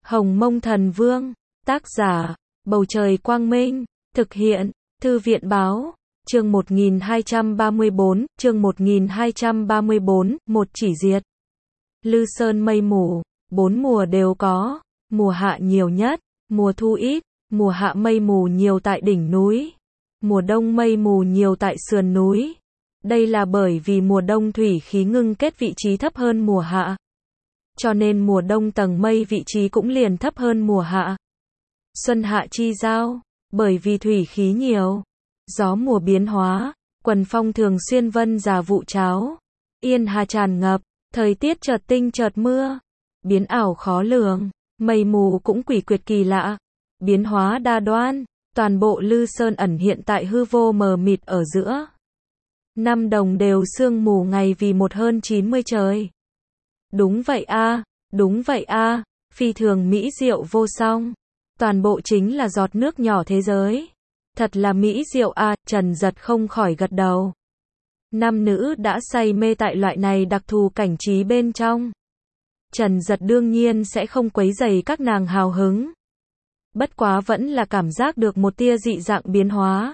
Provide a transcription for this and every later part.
Hồng Mông Thần Vương, tác giả, Bầu Trời Quang Minh, thực hiện, Thư viện Báo, chương 1234, một chỉ diệt. Lư Sơn mây mù, 4 mùa đều có, mùa hạ nhiều nhất, mùa thu ít, mùa hạ mây mù nhiều tại đỉnh núi, mùa đông mây mù nhiều tại sườn núi. Đây là bởi vì mùa đông thủy khí ngưng kết vị trí thấp hơn mùa hạ. Cho nên mùa đông tầng mây vị trí cũng liền thấp hơn mùa hạ. Xuân hạ chi giao, bởi vì thủy khí nhiều, gió mùa biến hóa, quần phong thường xuyên vân già vụ cháo, yên hà tràn ngập, thời tiết chợt tinh chợt mưa, biến ảo khó lường, mây mù cũng quỷ quyệt kỳ lạ, biến hóa đa đoan, toàn bộ Lư Sơn ẩn hiện tại hư vô mờ mịt ở giữa. Năm đồng đều sương mù ngày vì một hơn 90 trời. Đúng vậy a, phi thường mỹ diệu vô song. Toàn bộ chính là giọt nước nhỏ thế giới. Thật là mỹ diệu a, Trần Giật không khỏi gật đầu. Nam nữ đã say mê tại loại này đặc thù cảnh trí bên trong. Trần Giật đương nhiên sẽ không quấy rầy các nàng hào hứng. Bất quá vẫn là cảm giác được một tia dị dạng biến hóa.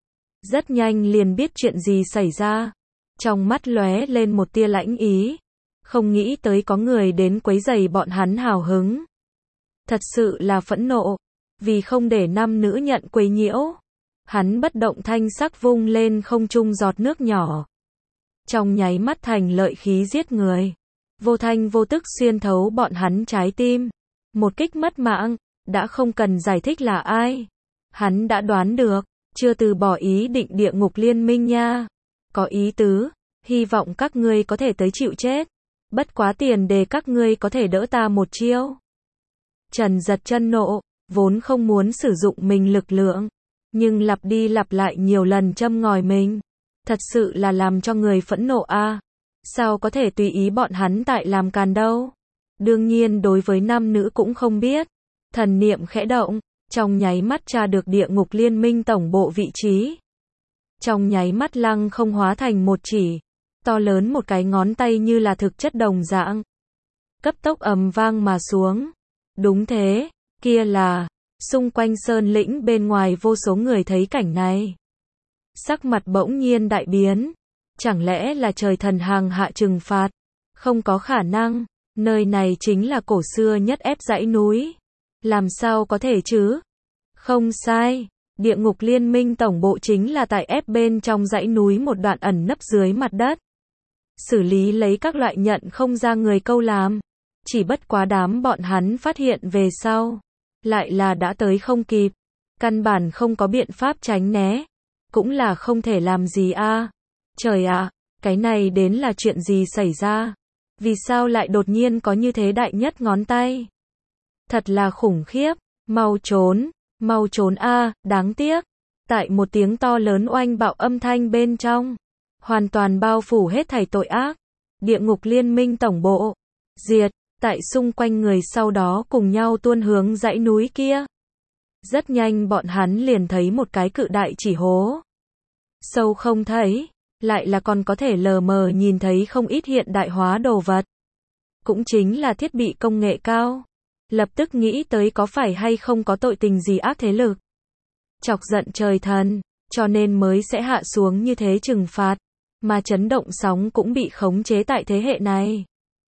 Rất nhanh liền biết chuyện gì xảy ra. Trong mắt lóe lên một tia lãnh ý. Không nghĩ tới có người đến quấy rầy bọn hắn hào hứng. Thật sự là phẫn nộ. Vì không để nam nữ nhận quấy nhiễu. Hắn bất động thanh sắc vung lên không trung giọt nước nhỏ. Trong nháy mắt thành lợi khí giết người. Vô thanh vô tức xuyên thấu bọn hắn trái tim. Một kích mất mạng, đã không cần giải thích là ai. Hắn đã đoán được, chưa từ bỏ ý định địa ngục liên minh nha. Có ý tứ, hy vọng các ngươi có thể tới chịu chết. Bất quá tiền đề các ngươi có thể đỡ ta một chiêu. Trần Giật chân nộ, vốn không muốn sử dụng mình lực lượng. Nhưng lặp đi lặp lại nhiều lần châm ngòi mình. Thật sự là làm cho người phẫn nộ a. Sao có thể tùy ý bọn hắn tại làm càn đâu. Đương nhiên đối với nam nữ cũng không biết. Thần niệm khẽ động, trong nháy mắt tra được địa ngục liên minh tổng bộ vị trí. Trong nháy mắt lăng không hóa thành một chỉ. To lớn một cái ngón tay như là thực chất đồng dạng. Cấp tốc ầm vang mà xuống. Đúng thế, kia là, xung quanh sơn lĩnh bên ngoài vô số người thấy cảnh này. Sắc mặt bỗng nhiên đại biến. Chẳng lẽ là trời thần hàng hạ trừng phạt? Không có khả năng, nơi này chính là cổ xưa nhất ép dãy núi. Làm sao có thể chứ? Không sai, địa ngục liên minh tổng bộ chính là tại ép bên trong dãy núi một đoạn ẩn nấp dưới mặt đất. Xử lý lấy các loại nhận không ra người câu làm. Chỉ bất quá đám bọn hắn phát hiện về sau. Lại là đã tới không kịp. Căn bản không có biện pháp tránh né. Cũng là không thể làm gì a. Trời ạ, cái này đến là chuyện gì xảy ra? Vì sao lại đột nhiên có như thế đại nhất ngón tay? Thật là khủng khiếp, mau trốn a, đáng tiếc. Tại một tiếng to lớn oanh bạo âm thanh bên trong, hoàn toàn bao phủ hết thảy tội ác. Địa ngục liên minh tổng bộ, diệt, tại xung quanh người sau đó cùng nhau tuôn hướng dãy núi kia. Rất nhanh bọn hắn liền thấy một cái cự đại chỉ hố. Sâu không thấy, lại là còn có thể lờ mờ nhìn thấy không ít hiện đại hóa đồ vật. Cũng chính là thiết bị công nghệ cao. Lập tức nghĩ tới có phải hay không có tội tình gì ác thế lực. Chọc giận trời thần, cho nên mới sẽ hạ xuống như thế trừng phạt. Mà chấn động sóng cũng bị khống chế tại thế hệ này.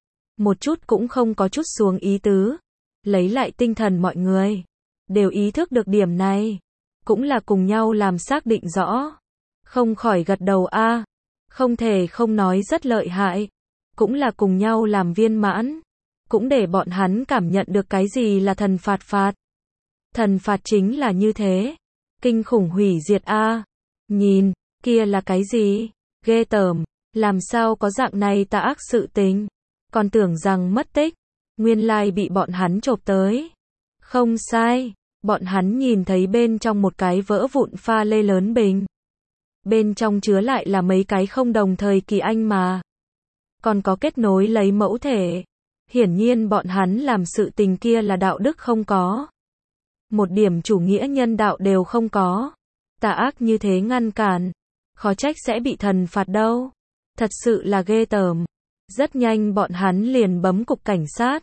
Một chút cũng không có chút xuống ý tứ. Lấy lại tinh thần mọi người. Đều ý thức được điểm này. Cũng là cùng nhau làm xác định rõ. Không khỏi gật đầu a. Không thể không nói rất lợi hại. Cũng là cùng nhau làm viên mãn. Cũng để bọn hắn cảm nhận được cái gì là thần phạt. Thần phạt chính là như thế. Kinh khủng hủy diệt a. Nhìn, kia là cái gì? Ghê tởm, làm sao có dạng này tà ác sự tình. Còn tưởng rằng mất tích. Nguyên lai bị bọn hắn chộp tới. Không sai, bọn hắn nhìn thấy bên trong một cái vỡ vụn pha lê lớn bình. Bên trong chứa lại là mấy cái không đồng thời kỳ anh mà. Còn có kết nối lấy mẫu thể. Hiển nhiên bọn hắn làm sự tình kia là đạo đức không có. Một điểm chủ nghĩa nhân đạo đều không có. Tà ác như thế ngăn cản. Khó trách sẽ bị thần phạt đâu. Thật sự là ghê tởm. Rất nhanh bọn hắn liền bấm cục cảnh sát.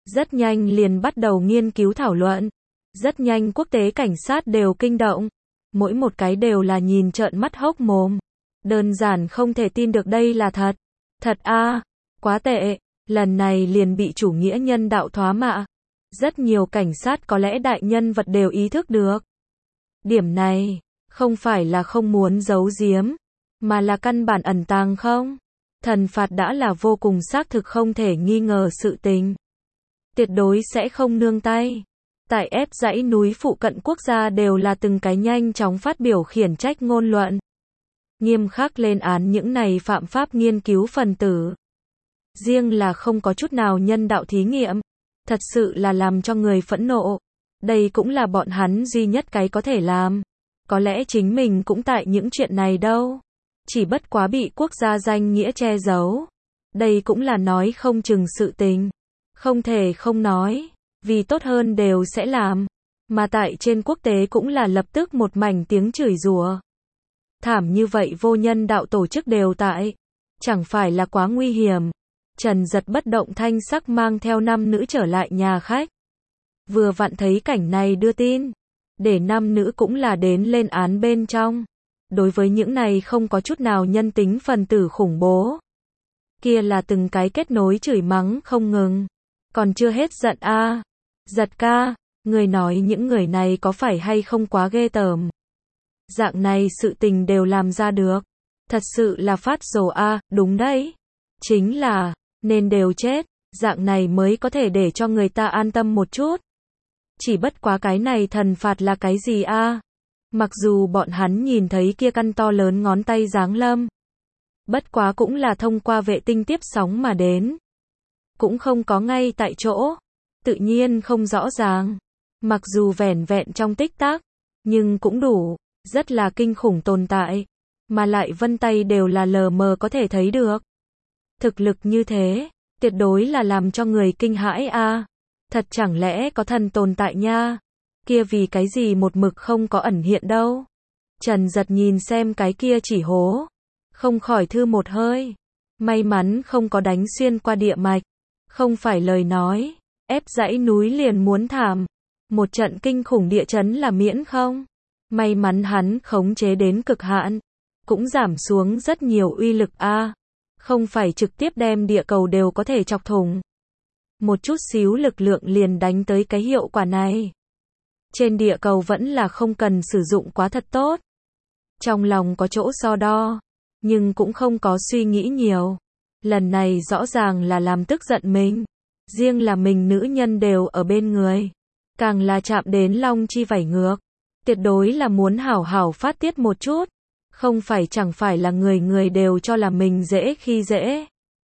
Rất nhanh liền bắt đầu nghiên cứu thảo luận. Rất nhanh quốc tế cảnh sát đều kinh động. Mỗi một cái đều là nhìn trợn mắt hốc mồm. Đơn giản không thể tin được đây là thật. Thật a, quá tệ, lần này liền bị chủ nghĩa nhân đạo thoá mạ. Rất nhiều cảnh sát có lẽ đại nhân vật đều ý thức được. Điểm này, không phải là không muốn giấu giếm, mà là căn bản ẩn tàng không. Thần phạt đã là vô cùng xác thực không thể nghi ngờ sự tình. Tuyệt đối sẽ không nương tay. Tại ép dãy núi phụ cận quốc gia đều là từng cái nhanh chóng phát biểu khiển trách ngôn luận. Nghiêm khắc lên án những này phạm pháp nghiên cứu phần tử. Riêng là không có chút nào nhân đạo thí nghiệm. Thật sự là làm cho người phẫn nộ. Đây cũng là bọn hắn duy nhất cái có thể làm. Có lẽ chính mình cũng tại những chuyện này đâu. Chỉ bất quá bị quốc gia danh nghĩa che giấu. Đây cũng là nói không chừng sự tình. Không thể không nói. Vì tốt hơn đều sẽ làm. Mà tại trên quốc tế cũng là lập tức một mảnh tiếng chửi rủa. Thảm như vậy vô nhân đạo tổ chức đều tại. Chẳng phải là quá nguy hiểm. Trần Giật bất động thanh sắc mang theo nam nữ trở lại nhà khách. Vừa vặn thấy cảnh này đưa tin. Để nam nữ cũng là đến lên án bên trong. Đối với những này không có chút nào nhân tính phần tử khủng bố. Kia là từng cái kết nối chửi mắng không ngừng. Còn chưa hết giận a. Giật ca, người nói những người này có phải hay không quá ghê tởm. Dạng này sự tình đều làm ra được. Thật sự là phát rồ a, đúng đấy. Chính là, nên đều chết, dạng này mới có thể để cho người ta an tâm một chút. Chỉ bất quá cái này thần phạt là cái gì a? Mặc dù bọn hắn nhìn thấy kia căn to lớn ngón tay giáng lâm. Bất quá cũng là thông qua vệ tinh tiếp sóng mà đến. Cũng không có ngay tại chỗ. Tự nhiên không rõ ràng. Mặc dù vẻn vẹn trong tích tắc, nhưng cũng đủ, rất là kinh khủng tồn tại. Mà lại vân tay đều là lờ mờ có thể thấy được. Thực lực như thế, tuyệt đối là làm cho người kinh hãi a. Thật chẳng lẽ có thần tồn tại nha? Kia vì cái gì một mực không có ẩn hiện đâu? Trần Giật nhìn xem cái kia chỉ hố. Không khỏi thư một hơi. May mắn không có đánh xuyên qua địa mạch. Không phải lời nói. Ép dãy núi liền muốn thảm. Một trận kinh khủng địa chấn là miễn không? May mắn hắn khống chế đến cực hạn. Cũng giảm xuống rất nhiều uy lực a. Không phải trực tiếp đem địa cầu đều có thể chọc thủng. Một chút xíu lực lượng liền đánh tới cái hiệu quả này. Trên địa cầu vẫn là không cần sử dụng quá thật tốt. Trong lòng có chỗ so đo. Nhưng cũng không có suy nghĩ nhiều. Lần này rõ ràng là làm tức giận mình. Riêng là mình nữ nhân đều ở bên người. Càng là chạm đến long chi vảy ngược. Tuyệt đối là muốn hảo hảo phát tiết một chút. Không phải chẳng phải là người người đều cho là mình dễ khi dễ.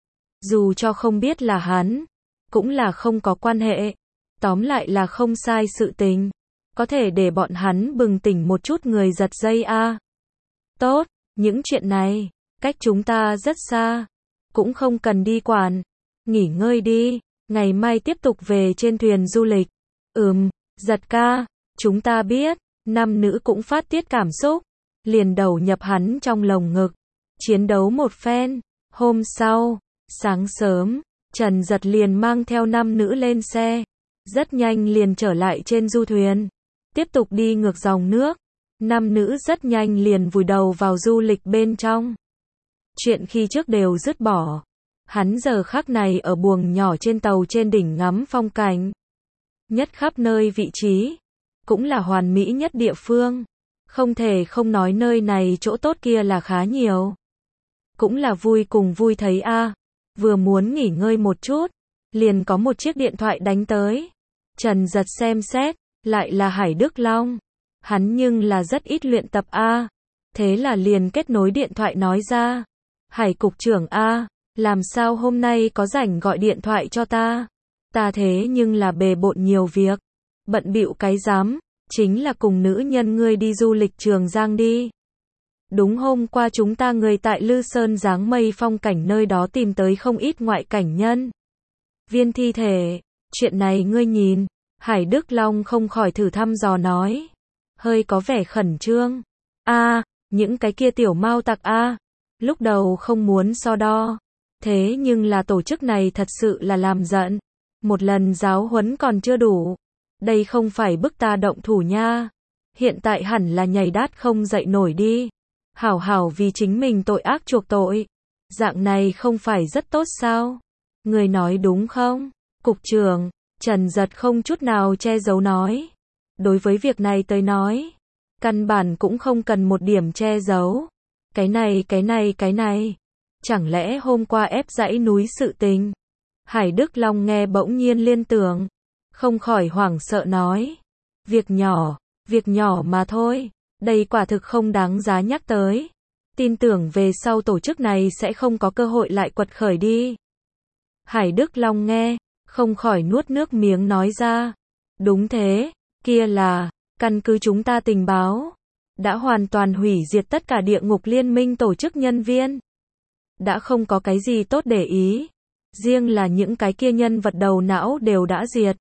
Dù cho không biết là hắn. Cũng là không có quan hệ. Tóm lại là không sai sự tình. Có thể để bọn hắn bừng tỉnh một chút người giật dây a. Tốt, những chuyện này, cách chúng ta rất xa. Cũng không cần đi quản. Nghỉ ngơi đi, ngày mai tiếp tục về trên thuyền du lịch. Giật ca, chúng ta biết. Nam nữ cũng phát tiết cảm xúc. Liền đầu nhập hắn trong lồng ngực. Chiến đấu một phen. Hôm sau, sáng sớm, Trần Giật liền mang theo nam nữ lên xe. Rất nhanh liền trở lại trên du thuyền. Tiếp tục đi ngược dòng nước. Nam nữ rất nhanh liền vùi đầu vào du lịch bên trong. Chuyện khi trước đều dứt bỏ. Hắn giờ khắc này ở buồng nhỏ trên tàu trên đỉnh ngắm phong cảnh. Nhất khắp nơi vị trí. Cũng là hoàn mỹ nhất địa phương. Không thể không nói nơi này chỗ tốt kia là khá nhiều. Cũng là vui cùng vui thấy a. Vừa muốn nghỉ ngơi một chút. Liền có một chiếc điện thoại đánh tới. Trần Giật xem xét. Lại là Hải Đức Long. Hắn nhưng là rất ít luyện tập a. Thế là liền kết nối điện thoại nói ra. Hải cục trưởng a, làm sao hôm nay có rảnh gọi điện thoại cho ta? Ta thế nhưng là bề bộn nhiều việc. Bận bịu cái dám, chính là cùng nữ nhân ngươi đi du lịch Trường Giang đi. Đúng hôm qua chúng ta người tại Lư Sơn dáng mây phong cảnh nơi đó tìm tới không ít ngoại cảnh nhân. Viên thi thể, chuyện này ngươi nhìn. Hải Đức Long không khỏi thử thăm dò nói. Hơi có vẻ khẩn trương. Những cái kia tiểu mao tặc lúc đầu không muốn so đo. Thế nhưng là tổ chức này thật sự là làm giận. Một lần giáo huấn còn chưa đủ. Đây không phải bức ta động thủ nha. Hiện tại hẳn là nhảy đát không dậy nổi đi. Hảo hảo vì chính mình tội ác chuộc tội. Dạng này không phải rất tốt sao? Người nói đúng không? Cục trưởng, Trần Giật không chút nào che giấu nói. Đối với việc này tới nói, căn bản cũng không cần một điểm che giấu. Cái này. Chẳng lẽ hôm qua ép dãy núi sự tình? Hải Đức Long nghe bỗng nhiên liên tưởng. Không khỏi hoảng sợ nói. Việc nhỏ mà thôi. Đây quả thực không đáng giá nhắc tới. Tin tưởng về sau tổ chức này sẽ không có cơ hội lại quật khởi đi. Hải Đức Long nghe, không khỏi nuốt nước miếng nói ra. Đúng thế, kia là, căn cứ chúng ta tình báo. Đã hoàn toàn hủy diệt tất cả địa ngục liên minh tổ chức nhân viên. Đã không có cái gì tốt để ý. Riêng là những cái kia nhân vật đầu não đều đã diệt.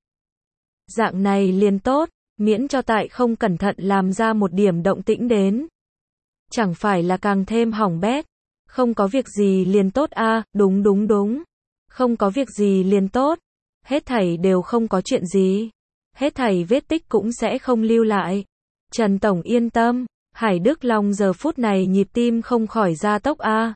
Dạng này liền tốt, miễn cho tại không cẩn thận làm ra một điểm động tĩnh đến. Chẳng phải là càng thêm hỏng bét. Không có việc gì liền tốt a, đúng. Không có việc gì liền tốt. Hết thảy đều không có chuyện gì. Hết thảy vết tích cũng sẽ không lưu lại. Trần Tổng yên tâm. Hải Đức Long giờ phút này nhịp tim không khỏi gia tốc a.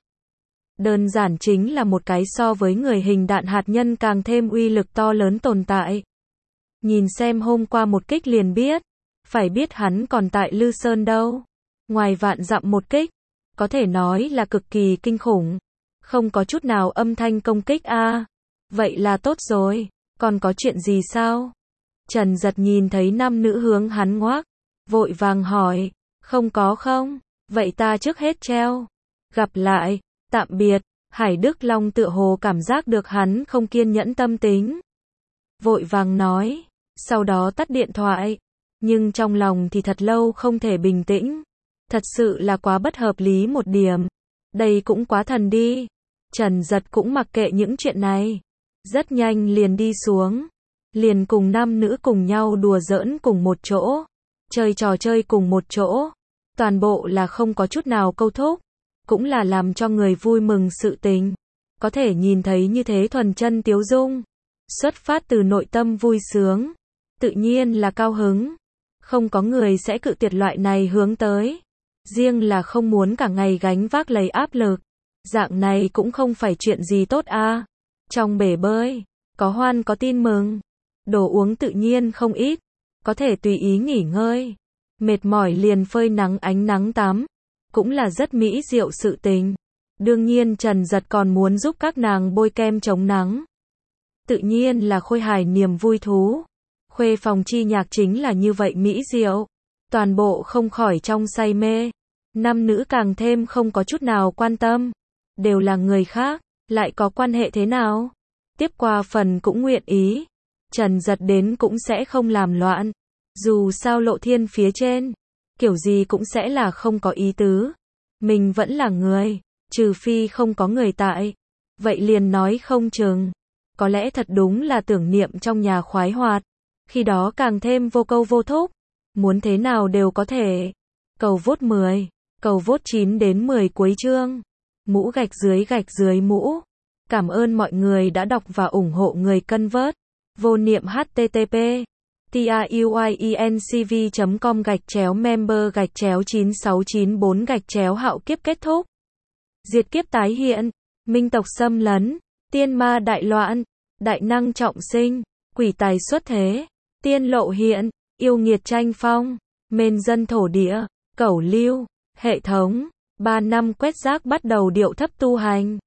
Đơn giản chính là một cái so với người hình đạn hạt nhân càng thêm uy lực to lớn tồn tại. Nhìn xem hôm qua một kích liền biết. Phải biết hắn còn tại Lư Sơn đâu. Ngoài vạn dặm một kích. Có thể nói là cực kỳ kinh khủng. Không có chút nào âm thanh công kích a. Vậy là tốt rồi. Còn có chuyện gì sao? Trần Giật nhìn thấy nam nữ hướng hắn ngoác. Vội vàng hỏi. Không có không? Vậy ta trước hết treo. Gặp lại. Tạm biệt. Hải Đức Long tựa hồ cảm giác được hắn không kiên nhẫn tâm tính. Vội vàng nói. Sau đó tắt điện thoại. Nhưng trong lòng thì thật lâu không thể bình tĩnh. Thật sự là quá bất hợp lý một điểm. Đây cũng quá thần đi. Trần Giật cũng mặc kệ những chuyện này. Rất nhanh liền đi xuống. Liền cùng nam nữ cùng nhau đùa giỡn cùng một chỗ. Chơi trò chơi cùng một chỗ. Toàn bộ là không có chút nào câu thúc. Cũng là làm cho người vui mừng sự tình. Có thể nhìn thấy như thế thuần chân tiếu dung. Xuất phát từ nội tâm vui sướng. Tự nhiên là cao hứng. Không có người sẽ cự tuyệt loại này hướng tới. Riêng là không muốn cả ngày gánh vác lấy áp lực. Dạng này cũng không phải chuyện gì tốt a. Trong bể bơi, có hoan có tin mừng. Đồ uống tự nhiên không ít. Có thể tùy ý nghỉ ngơi. Mệt mỏi liền phơi nắng ánh nắng tắm. Cũng là rất mỹ diệu sự tình. Đương nhiên Trần Giật còn muốn giúp các nàng bôi kem chống nắng. Tự nhiên là khôi hài niềm vui thú. Khuê phòng chi nhạc chính là như vậy mỹ diệu. Toàn bộ không khỏi trong say mê. Nam nữ càng thêm không có chút nào quan tâm. Đều là người khác, lại có quan hệ thế nào? Tiếp qua phần cũng nguyện ý. Trần Giật đến cũng sẽ không làm loạn. Dù sao Lộ Thiên phía trên, kiểu gì cũng sẽ là không có ý tứ. Mình vẫn là người, trừ phi không có người tại. Vậy liền nói không chừng. Có lẽ thật đúng là tưởng niệm trong nhà khoái hoạt. Khi đó càng thêm vô câu vô thúc. Muốn thế nào đều có thể. Cầu vote 10, cầu vote 9 đến 10 cuối chương. Mũ gạch dưới mũ. Cảm ơn mọi người đã đọc và ủng hộ người cân vớt. Vô niệm http truyencv.com/member/9694 hạo kiếp kết thúc. Diệt kiếp tái hiện. Minh tộc xâm lấn. Tiên ma đại loạn. Đại năng trọng sinh. Quỷ tài xuất thế. Tiên lộ hiện. Yêu nghiệt tranh phong. Mên dân thổ địa. Cẩu lưu. Hệ thống. 3 năm quét rác bắt đầu điệu thấp tu hành.